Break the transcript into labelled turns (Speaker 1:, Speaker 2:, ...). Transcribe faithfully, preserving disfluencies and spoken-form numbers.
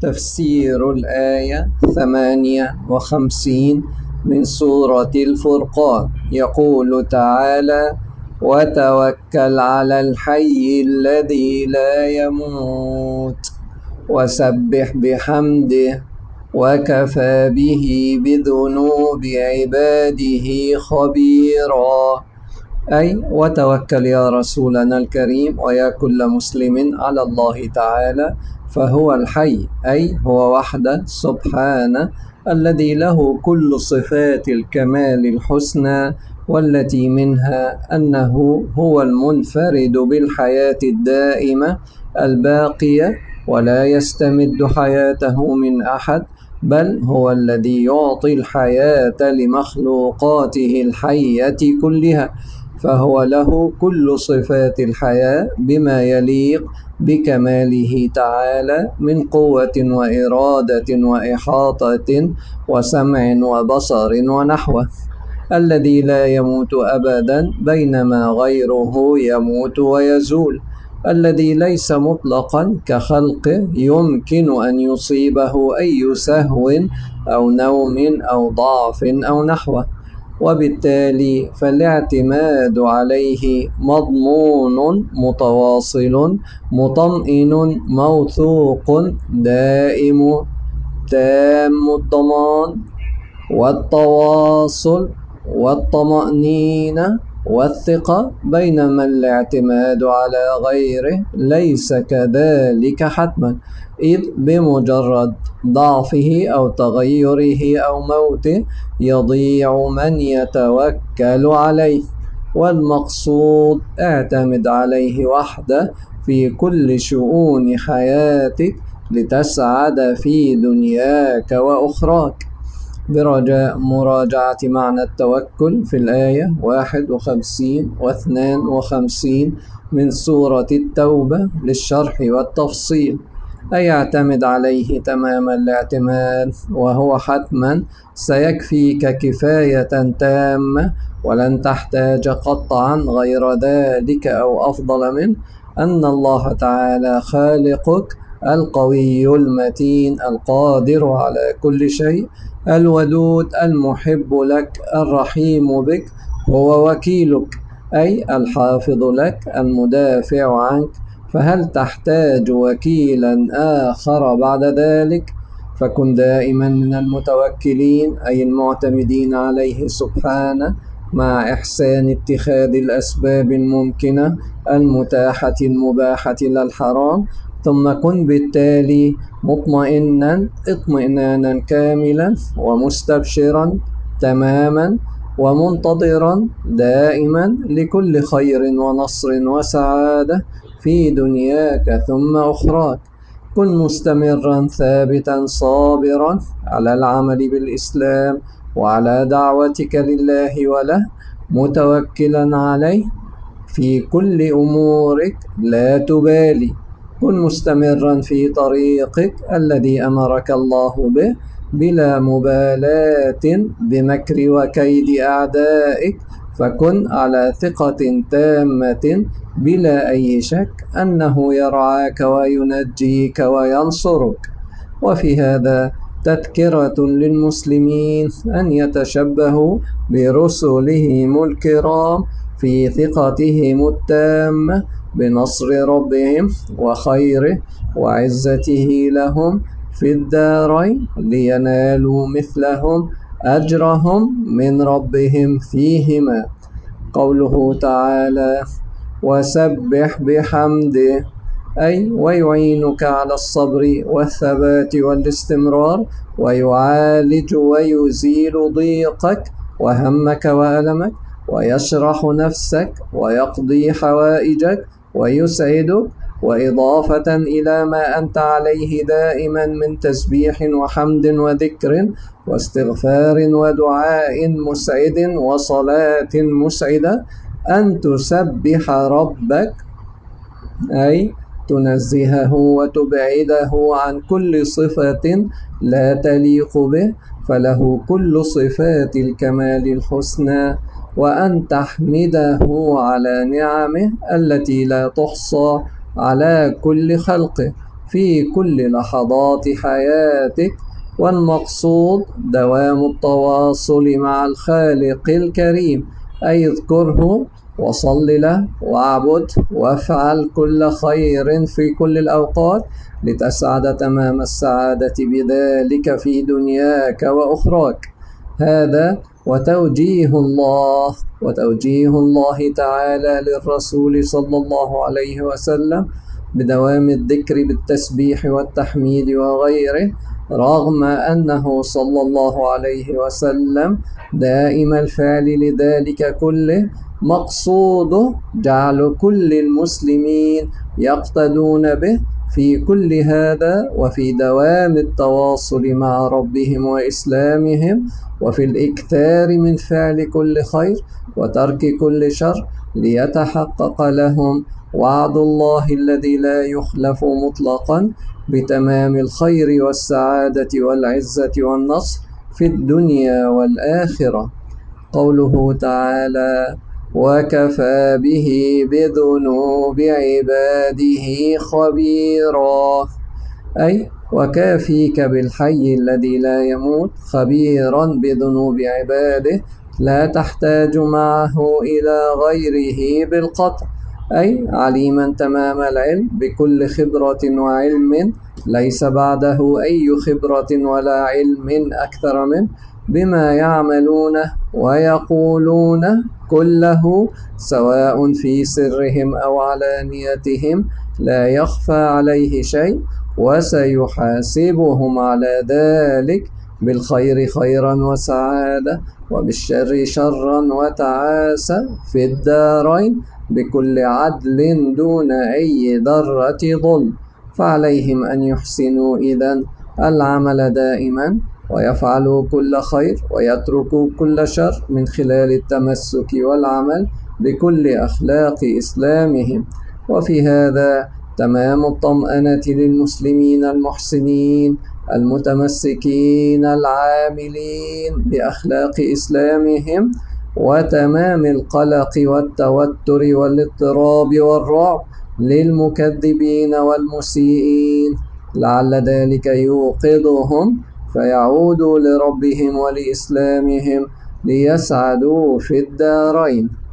Speaker 1: تفسير الآية ثمانية وخمسين من سورة الفرقان. يقول تعالى: وتوكل على الحي الذي لا يموت وسبح بحمده وكفى به بذنوب عباده خبيرا. أي وتوكل يا رسولنا الكريم ويا كل مسلم على الله تعالى، فهو الحي، أي هو وحده سبحانه الذي له كل صفات الكمال الحسنى، والتي منها أنه هو المنفرد بالحياة الدائمة الباقية، ولا يستمد حياته من أحد، بل هو الذي يعطي الحياة لمخلوقاته الحية كلها، فهو له كل صفات الحياة بما يليق بكماله تعالى من قوة وإرادة وإحاطة وسمع وبصر ونحوه، الذي لا يموت أبدا بينما غيره يموت ويزول، الذي ليس مطلقا كخلقه يمكن أن يصيبه أي سهو أو نوم أو ضعف أو نحوه، وبالتالي فالاعتماد عليه مضمون متواصل مطمئن موثوق دائم تام الضمان والتواصل والطمأنينة والثقة، بينما الاعتماد على غيره ليس كذلك حتما، إذ بمجرد ضعفه أو تغيره أو موته يضيع من يتوكل عليه. والمقصود اعتمد عليه وحده في كل شؤون حياتك لتسعد في دنياك وأخراك. برجاء مراجعة معنى التوكل في الآية واحد وخمسين واثنان وخمسين من سورة التوبة للشرح والتفصيل. أي اعتمد عليه تمام الاعتماد، وهو حتما سيكفيك كفاية تامة، ولن تحتاج قطعا غير ذلك أو أفضل منه، أن الله تعالى خالقك القوي المتين القادر على كل شيء، الودود المحب لك الرحيم بك، هو وكيلك، أي الحافظ لك المدافع عنك، فهل تحتاج وكيلا آخر بعد ذلك؟ فكن دائما من المتوكلين، أي المعتمدين عليه سبحانه، مع إحسان اتخاذ الأسباب الممكنة المتاحة المباحة لا الحرام، ثم كن بالتالي مطمئنا اطمئنانا كاملا ومستبشرا تماما ومنتظرا دائما لكل خير ونصر وسعادة في دنياك ثم أخراك. كن مستمرا ثابتا صابرا على العمل بالإسلام وعلى دعوتك لله وله، متوكلا عليه في كل أمورك لا تبالي. كن مستمرا في طريقك الذي أمرك الله به بلا مبالاة بمكر وكيد أعدائك، فكن على ثقة تامة بلا أي شك أنه يرعاك وينجيك وينصرك. وفي هذا تذكرة للمسلمين أن يتشبهوا برسلهم الكرام في ثقتهم التامة بنصر ربهم وخيره وعزته لهم في الدارين، لينالوا مثلهم أجرهم من ربهم فيهما. قوله تعالى: وسبح بحمده، أي ويعينك على الصبر والثبات والاستمرار، ويعالج ويزيل ضيقك وهمك وألمك، ويشرح نفسك ويقضي حوائجك ويسعدك، وإضافة إلى ما أنت عليه دائما من تسبيح وحمد وذكر واستغفار ودعاء مسعد وصلاة مسعدة، أن تسبح ربك، أي تنزهه وتبعده عن كل صفة لا تليق به، فله كل صفات الكمال الحسنى، وأن تحمده على نعمه التي لا تحصى على كل خلقه، في كل لحظات حياتك، والمقصود دوام التواصل مع الخالق الكريم، أي اذكره وصل له واعبد وافعل كل خير في كل الأوقات لتسعد تمام السعادة بذلك في دنياك وأخراك. هذا وتوجيه الله وتوجيه الله تعالى للرسول صلى الله عليه وسلم بدوام الذكر بالتسبيح والتحميد وغيره، رغم أنه صلى الله عليه وسلم دائم الفعل لذلك كله، مقصوده جعل كل المسلمين يقتدون به في كل هذا، وفي دوام التواصل مع ربهم وإسلامهم، وفي الإكثار من فعل كل خير وترك كل شر، ليتحقق لهم وعد الله الذي لا يخلف مطلقا بتمام الخير والسعادة والعزة والنصر في الدنيا والآخرة. قوله تعالى: وكفى به بذنوب عباده خبيرا، أي وكافيك بالحي الذي لا يموت خبيرا بذنوب عباده، لا تحتاج معه إلى غيره بالقطع، أي عليما تمام العلم بكل خبرة وعلم ليس بعده أي خبرة ولا علم أكثر منه بما يعملونه ويقولونه كله، سواء في سرهم أو علانيتهم، لا يخفى عليه شيء، وسيحاسبهم على ذلك بالخير خيرا وسعادة، وبالشر شرا وتعاسة في الدارين بكل عدل دون أي ذرة ظلم. فعليهم أن يحسنوا إذن العمل دائما، ويفعلوا كل خير ويتركوا كل شر من خلال التمسك والعمل بكل أخلاق إسلامهم. وفي هذا تمام الطمأنة للمسلمين المحسنين المتمسكين العاملين بأخلاق إسلامهم، وتمام القلق والتوتر والاضطراب والرعب للمكذبين والمسيئين، لعل ذلك يوقظهم فيعودوا لربهم ولإسلامهم ليسعدوا في الدارين.